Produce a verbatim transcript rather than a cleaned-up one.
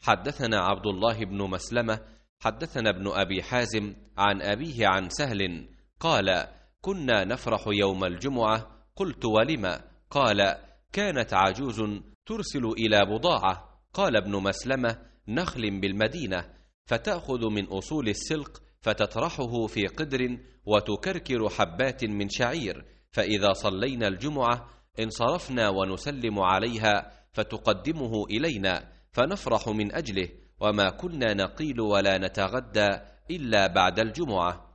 حدثنا عبد الله بن مسلمة حدثنا ابن أبي حازم عن أبيه عن سهل قال: كنا نفرح يوم الجمعة. قلت: ولم؟ قال: كانت عجوز ترسل إلى بضاعة. قال ابن مسلمة: نخل بالمدينة، فتأخذ من أصول السلق فتطرحه في قدر وتكركر حبات من شعير، فإذا صلينا الجمعة انصرفنا ونسلم عليها فتقدمه إلينا فنفرح من أجله، وما كنا نقيل ولا نتغدى إلا بعد الجمعة.